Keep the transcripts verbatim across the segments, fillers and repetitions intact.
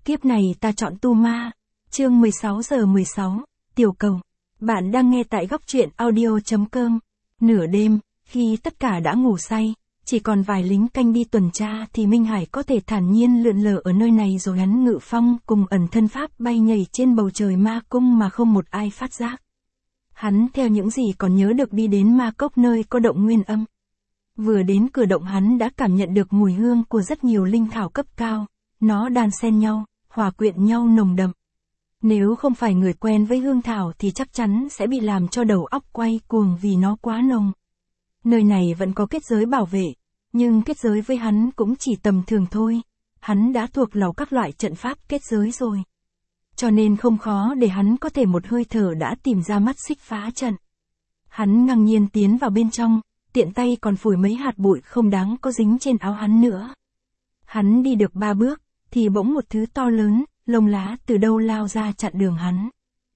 Kiếp này ta chọn tu ma. Chương mười sáu giờ mười sáu, Tiểu Cầu. Bạn đang nghe tại góc truyện audio chấm com. Nửa đêm, khi tất cả đã ngủ say, chỉ còn vài lính canh đi tuần tra thì Minh Hải có thể thản nhiên lượn lờ ở nơi này rồi hắn ngự phong cùng ẩn thân pháp bay nhảy trên bầu trời ma cung mà không một ai phát giác. Hắn theo những gì còn nhớ được đi đến ma cốc nơi có động nguyên âm. Vừa đến cửa động hắn đã cảm nhận được mùi hương của rất nhiều linh thảo cấp cao, nó đan xen nhau, hòa quyện nhau nồng đậm. Nếu không phải người quen với hương thảo thì chắc chắn sẽ bị làm cho đầu óc quay cuồng vì nó quá nồng. Nơi này vẫn có kết giới bảo vệ, nhưng kết giới với hắn cũng chỉ tầm thường thôi. Hắn đã thuộc lòng các loại trận pháp kết giới rồi. Cho nên không khó để hắn có thể một hơi thở đã tìm ra mắt xích phá trận. Hắn ngang nhiên tiến vào bên trong, tiện tay còn phủi mấy hạt bụi không đáng có dính trên áo hắn nữa. Hắn đi được ba bước, thì bỗng một thứ to lớn, lông lá từ đâu lao ra chặn đường hắn.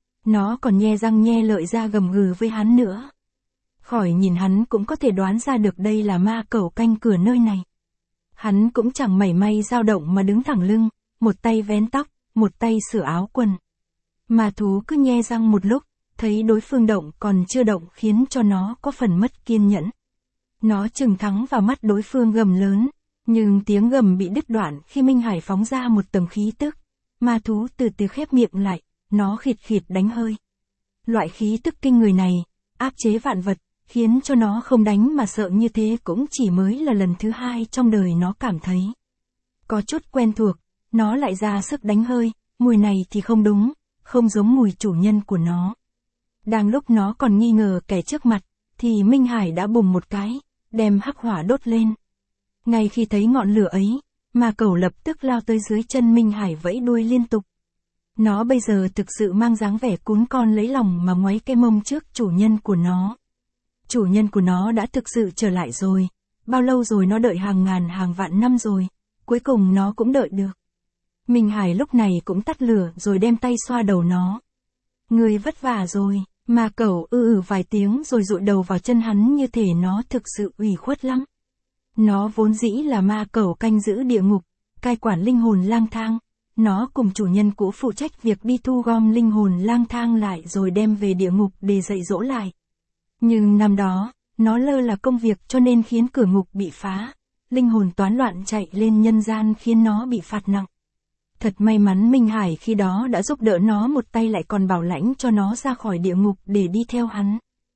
Nó còn nhe răng nhe lợi ra gầm gừ với hắn nữa. Khỏi nhìn hắn cũng có thể đoán ra được đây là ma cẩu canh cửa nơi này. Hắn cũng chẳng mảy may dao động mà đứng thẳng lưng, một tay vén tóc, một tay sửa áo quần. Ma thú cứ nhe răng một lúc, thấy đối phương động còn chưa động khiến cho nó có phần mất kiên nhẫn. Nó chừng thắng vào mắt đối phương gầm lớn, nhưng tiếng gầm bị đứt đoạn khi Minh Hải phóng ra một tầng khí tức. Ma thú từ từ khép miệng lại, nó khịt khịt đánh hơi. Loại khí tức kinh người này, áp chế vạn vật, khiến cho nó không đánh mà sợ như thế cũng chỉ mới là lần thứ hai trong đời nó cảm thấy. Có chút quen thuộc, nó lại ra sức đánh hơi, mùi này thì không đúng, không giống mùi chủ nhân của nó. Đang lúc nó còn nghi ngờ kẻ trước mặt, thì Minh Hải đã bùng một cái, đem hắc hỏa đốt lên. Ngay khi thấy ngọn lửa ấy, ma cẩu lập tức lao tới dưới chân Minh Hải vẫy đuôi liên tục. Nó bây giờ thực sự mang dáng vẻ cún con lấy lòng mà ngoáy cái mông trước chủ nhân của nó. Chủ nhân của nó đã thực sự trở lại rồi, bao lâu rồi nó đợi hàng ngàn hàng vạn năm rồi, cuối cùng nó cũng đợi được. Minh Hải lúc này cũng tắt lửa rồi đem tay xoa đầu nó. Người vất vả rồi, ma cẩu ư ừ vài tiếng rồi dụi đầu vào chân hắn như thể nó thực sự ủy khuất lắm. Nó vốn dĩ là ma cẩu canh giữ địa ngục, cai quản linh hồn lang thang. Nó cùng chủ nhân cũ phụ trách việc đi thu gom linh hồn lang thang lại rồi đem về địa ngục để dạy dỗ lại. Nhưng năm đó, nó lơ là công việc cho nên khiến cửa ngục bị phá. Linh hồn toán loạn chạy lên nhân gian khiến nó bị phạt nặng. Thật may mắn Minh Hải khi đó đã giúp đỡ nó một tay lại còn bảo lãnh cho nó ra khỏi địa ngục để đi theo hắn.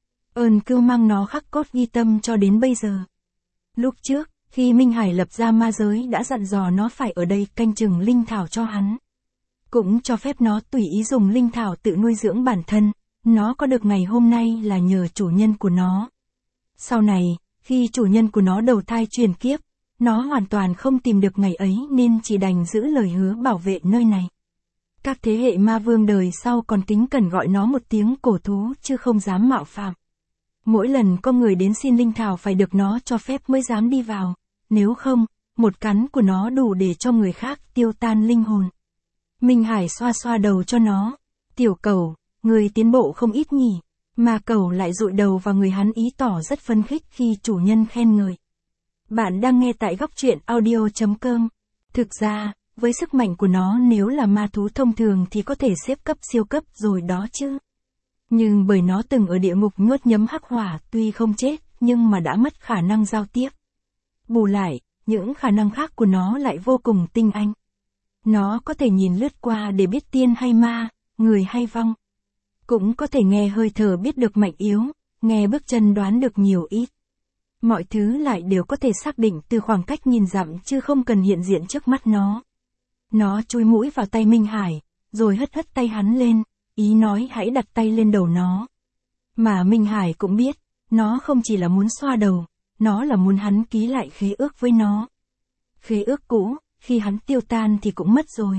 Ơn cưu mang nó khắc cốt ghi tâm cho đến bây giờ. Lúc trước, khi Minh Hải lập ra ma giới đã dặn dò nó phải ở đây canh chừng linh thảo cho hắn. Cũng cho phép nó tùy ý dùng linh thảo tự nuôi dưỡng bản thân, nó có được ngày hôm nay là nhờ chủ nhân của nó. Sau này, khi chủ nhân của nó đầu thai truyền kiếp, nó hoàn toàn không tìm được ngày ấy nên chỉ đành giữ lời hứa bảo vệ nơi này. Các thế hệ ma vương đời sau còn kính cẩn gọi nó một tiếng cổ thú chứ không dám mạo phạm. Mỗi lần có người đến xin linh thảo phải được nó cho phép mới dám đi vào, nếu không, một cắn của nó đủ để cho người khác tiêu tan linh hồn. Minh Hải xoa xoa đầu cho nó. Tiểu Cầu, người tiến bộ không ít nhỉ. Ma cẩu lại dụi đầu vào người hắn ý tỏ rất phấn khích khi chủ nhân khen ngợi. Bạn đang nghe tại góc truyện audio chấm com. Thực ra, với sức mạnh của nó nếu là ma thú thông thường thì có thể xếp cấp siêu cấp rồi đó chứ. Nhưng bởi nó từng ở địa ngục nuốt nhấm hắc hỏa tuy không chết nhưng mà đã mất khả năng giao tiếp. Bù lại, những khả năng khác của nó lại vô cùng tinh anh. Nó có thể nhìn lướt qua để biết tiên hay ma, người hay vong. Cũng có thể nghe hơi thở biết được mạnh yếu, nghe bước chân đoán được nhiều ít. Mọi thứ lại đều có thể xác định từ khoảng cách nhìn dặm chứ không cần hiện diện trước mắt nó. Nó chui mũi vào tay Minh Hải, rồi hất hất tay hắn lên, ý nói hãy đặt tay lên đầu nó. Mà Minh Hải cũng biết, nó không chỉ là muốn xoa đầu, nó là muốn hắn ký lại khế ước với nó. Khế ước cũ, khi hắn tiêu tan thì cũng mất rồi.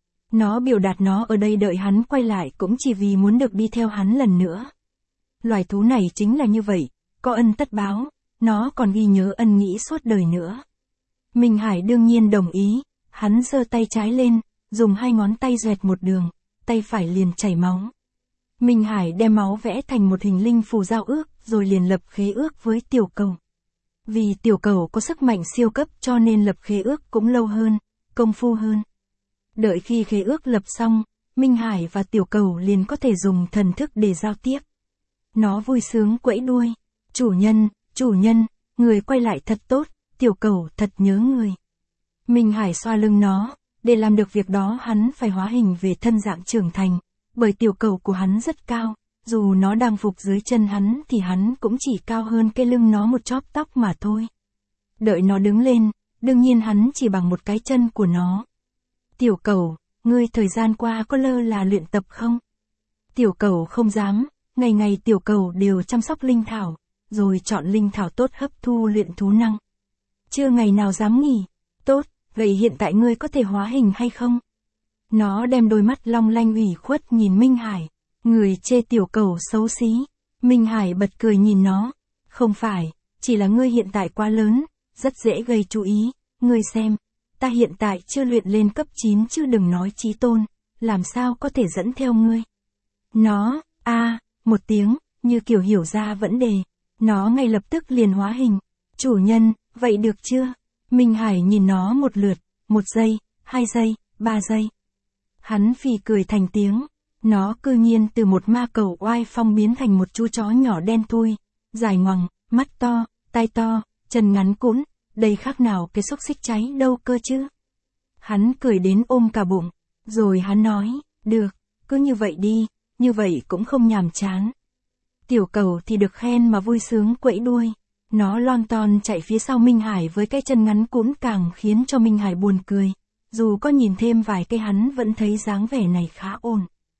Nó biểu đạt nó ở đây đợi hắn quay lại cũng chỉ vì muốn được đi theo hắn lần nữa. Loài thú này chính là như vậy, có ân tất báo, nó còn ghi nhớ ân nghĩa suốt đời nữa. Minh Hải đương nhiên đồng ý, hắn giơ tay trái lên, dùng hai ngón tay doẹt một đường, tay phải liền chảy máu. Minh Hải đem máu vẽ thành một hình linh phù giao ước, rồi liền lập khế ước với Tiểu Cầu. Vì Tiểu Cầu có sức mạnh siêu cấp cho nên lập khế ước cũng lâu hơn, công phu hơn. Đợi khi khế ước lập xong, Minh Hải và tiểu cầu liền có thể dùng thần thức để giao tiếp. Nó vui sướng quẫy đuôi. Chủ nhân, chủ nhân, người quay lại thật tốt, tiểu cầu thật nhớ người. Minh Hải xoa lưng nó, để làm được việc đó hắn phải hóa hình về thân dạng trưởng thành, bởi tiểu cầu của hắn rất cao, dù nó đang phục dưới chân hắn thì hắn cũng chỉ cao hơn cái lưng nó một chóp tóc mà thôi. Đợi nó đứng lên, đương nhiên hắn chỉ bằng một cái chân của nó. Tiểu cầu, ngươi thời gian qua có lơ là luyện tập không? Tiểu cầu không dám, ngày ngày tiểu cầu đều chăm sóc linh thảo, rồi chọn linh thảo tốt hấp thu luyện thú năng. Chưa ngày nào dám nghỉ. Tốt, vậy hiện tại ngươi có thể hóa hình hay không? Nó đem đôi mắt long lanh ủy khuất nhìn Minh Hải. Người chê tiểu cầu xấu xí. Minh Hải bật cười nhìn nó. Không phải, chỉ là ngươi hiện tại quá lớn, rất dễ gây chú ý. Ngươi xem, ta hiện tại chưa luyện lên cấp chín chứ đừng nói chí tôn, làm sao có thể dẫn theo ngươi. Nó, a à, một tiếng, như kiểu hiểu ra vấn đề. Nó ngay lập tức liền hóa hình. Chủ nhân, vậy được chưa? Minh Hải nhìn nó một lượt, một giây, hai giây, ba giây. Hắn phì cười thành tiếng. Nó cư nhiên từ một ma cầu oai phong biến thành một chú chó nhỏ đen thui, dài ngoằng, mắt to, tai to, chân ngắn cũn, đây khác nào cái xúc xích cháy đâu cơ chứ. Hắn cười đến ôm cả bụng, rồi hắn nói, được, cứ như vậy đi, như vậy cũng không nhàm chán. Tiểu cầu thì được khen mà vui sướng quẫy đuôi. Nó lon ton chạy phía sau Minh Hải với cái chân ngắn cũn càng khiến cho Minh Hải buồn cười. Dù có nhìn thêm vài cây hắn vẫn thấy dáng vẻ này khá ổn.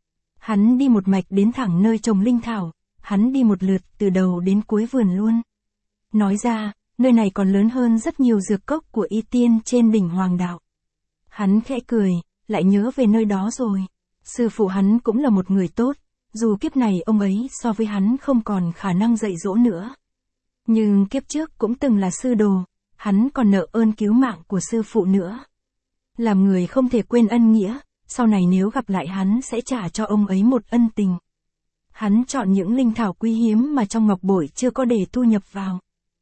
Hắn đi một mạch đến thẳng nơi trồng linh thảo, hắn đi một lượt từ đầu đến cuối vườn luôn. Nói ra, nơi này còn lớn hơn rất nhiều dược cốc của y tiên trên đỉnh Hoàng Đạo. Hắn khẽ cười, lại nhớ về nơi đó rồi. Sư phụ hắn cũng là một người tốt, dù kiếp này ông ấy so với hắn không còn khả năng dạy dỗ nữa. Nhưng kiếp trước cũng từng là sư đồ, hắn còn nợ ơn cứu mạng của sư phụ nữa. Làm người không thể quên ân nghĩa, sau này nếu gặp lại hắn sẽ trả cho ông ấy một ân tình. Hắn chọn những linh thảo quý hiếm mà trong ngọc bội chưa có để thu nhập vào.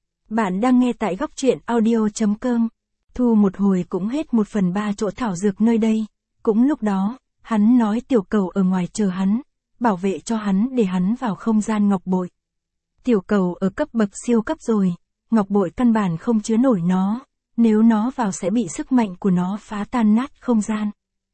Bạn đang nghe tại góc truyện audio chấm com. Thu một hồi cũng hết một phần ba chỗ thảo dược nơi đây. Cũng lúc đó, hắn nói tiểu cầu ở ngoài chờ hắn, bảo vệ cho hắn để hắn vào không gian ngọc bội. Tiểu cầu ở cấp bậc siêu cấp rồi, ngọc bội căn bản không chứa nổi nó, nếu nó vào sẽ bị sức mạnh của nó phá tan nát không gian.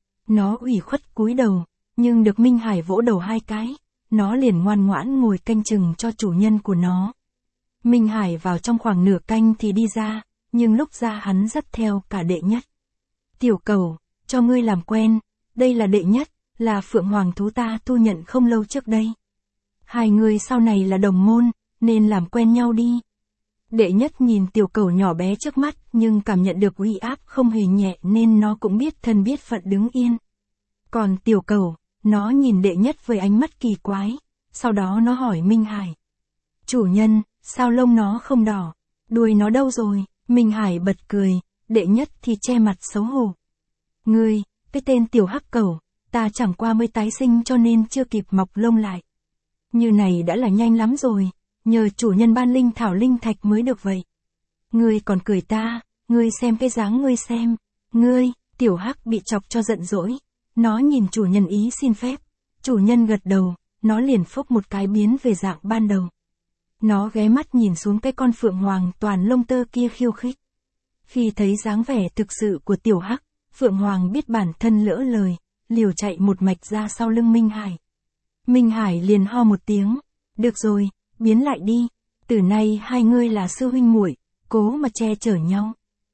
Nó ủy khuất cúi đầu, nhưng được Minh Hải vỗ đầu hai cái, nó liền ngoan ngoãn ngồi canh chừng cho chủ nhân của nó. Minh Hải vào trong khoảng nửa canh thì đi ra, nhưng lúc ra hắn dắt theo cả đệ nhất. Tiểu cầu, cho ngươi làm quen, đây là đệ nhất, là phượng hoàng thú ta thu nhận không lâu trước đây. Hai người sau này là đồng môn, nên làm quen nhau đi. Đệ nhất nhìn tiểu cầu nhỏ bé trước mắt nhưng cảm nhận được uy áp không hề nhẹ nên nó cũng biết thân biết phận đứng yên. Còn tiểu cầu, nó nhìn đệ nhất với ánh mắt kỳ quái, sau đó nó hỏi Minh Hải. Chủ nhân, sao lông nó không đỏ? Đuôi nó đâu rồi? Minh Hải bật cười, đệ nhất thì che mặt xấu hổ. Ngươi, cái tên tiểu hắc cầu, ta chẳng qua mới tái sinh cho nên chưa kịp mọc lông lại. Như này đã là nhanh lắm rồi, nhờ chủ nhân ban linh thảo linh thạch mới được vậy. Ngươi còn cười ta, ngươi xem cái dáng ngươi xem, ngươi, tiểu hắc bị chọc cho giận dỗi. Nó nhìn chủ nhân ý xin phép, chủ nhân gật đầu, nó liền phốc một cái biến về dạng ban đầu. Nó ghé mắt nhìn xuống cái con phượng hoàng toàn lông tơ kia khiêu khích. Khi thấy dáng vẻ thực sự của tiểu hắc, phượng hoàng biết bản thân lỡ lời, liều chạy một mạch ra sau lưng Minh Hải. Minh Hải liền ho một tiếng, được rồi, biến lại đi, từ nay hai ngươi là sư huynh muội, cố mà che chở nhau.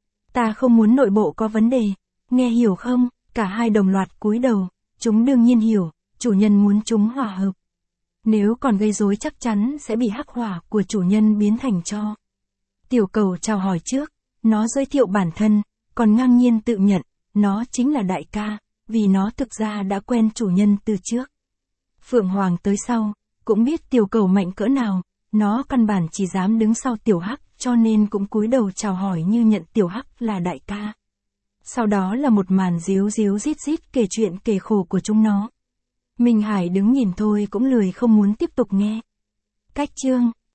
Ta không muốn nội bộ có vấn đề, nghe hiểu không? Cả hai đồng loạt cúi đầu, chúng đương nhiên hiểu, chủ nhân muốn chúng hòa hợp. Nếu còn gây rối chắc chắn sẽ bị hắc hỏa của chủ nhân biến thành tro. Tiểu cầu chào hỏi trước, nó giới thiệu bản thân, còn ngang nhiên tự nhận, nó chính là đại ca, vì nó thực ra đã quen chủ nhân từ trước. Phượng Hoàng tới sau, cũng biết tiểu cầu mạnh cỡ nào, nó căn bản chỉ dám đứng sau tiểu hắc cho nên cũng cúi đầu chào hỏi như nhận tiểu hắc là đại ca. Sau đó là một màn díu díu rít rít kể chuyện kể khổ của chúng nó. Minh Hải đứng nhìn thôi cũng lười không muốn tiếp tục nghe. Cách chương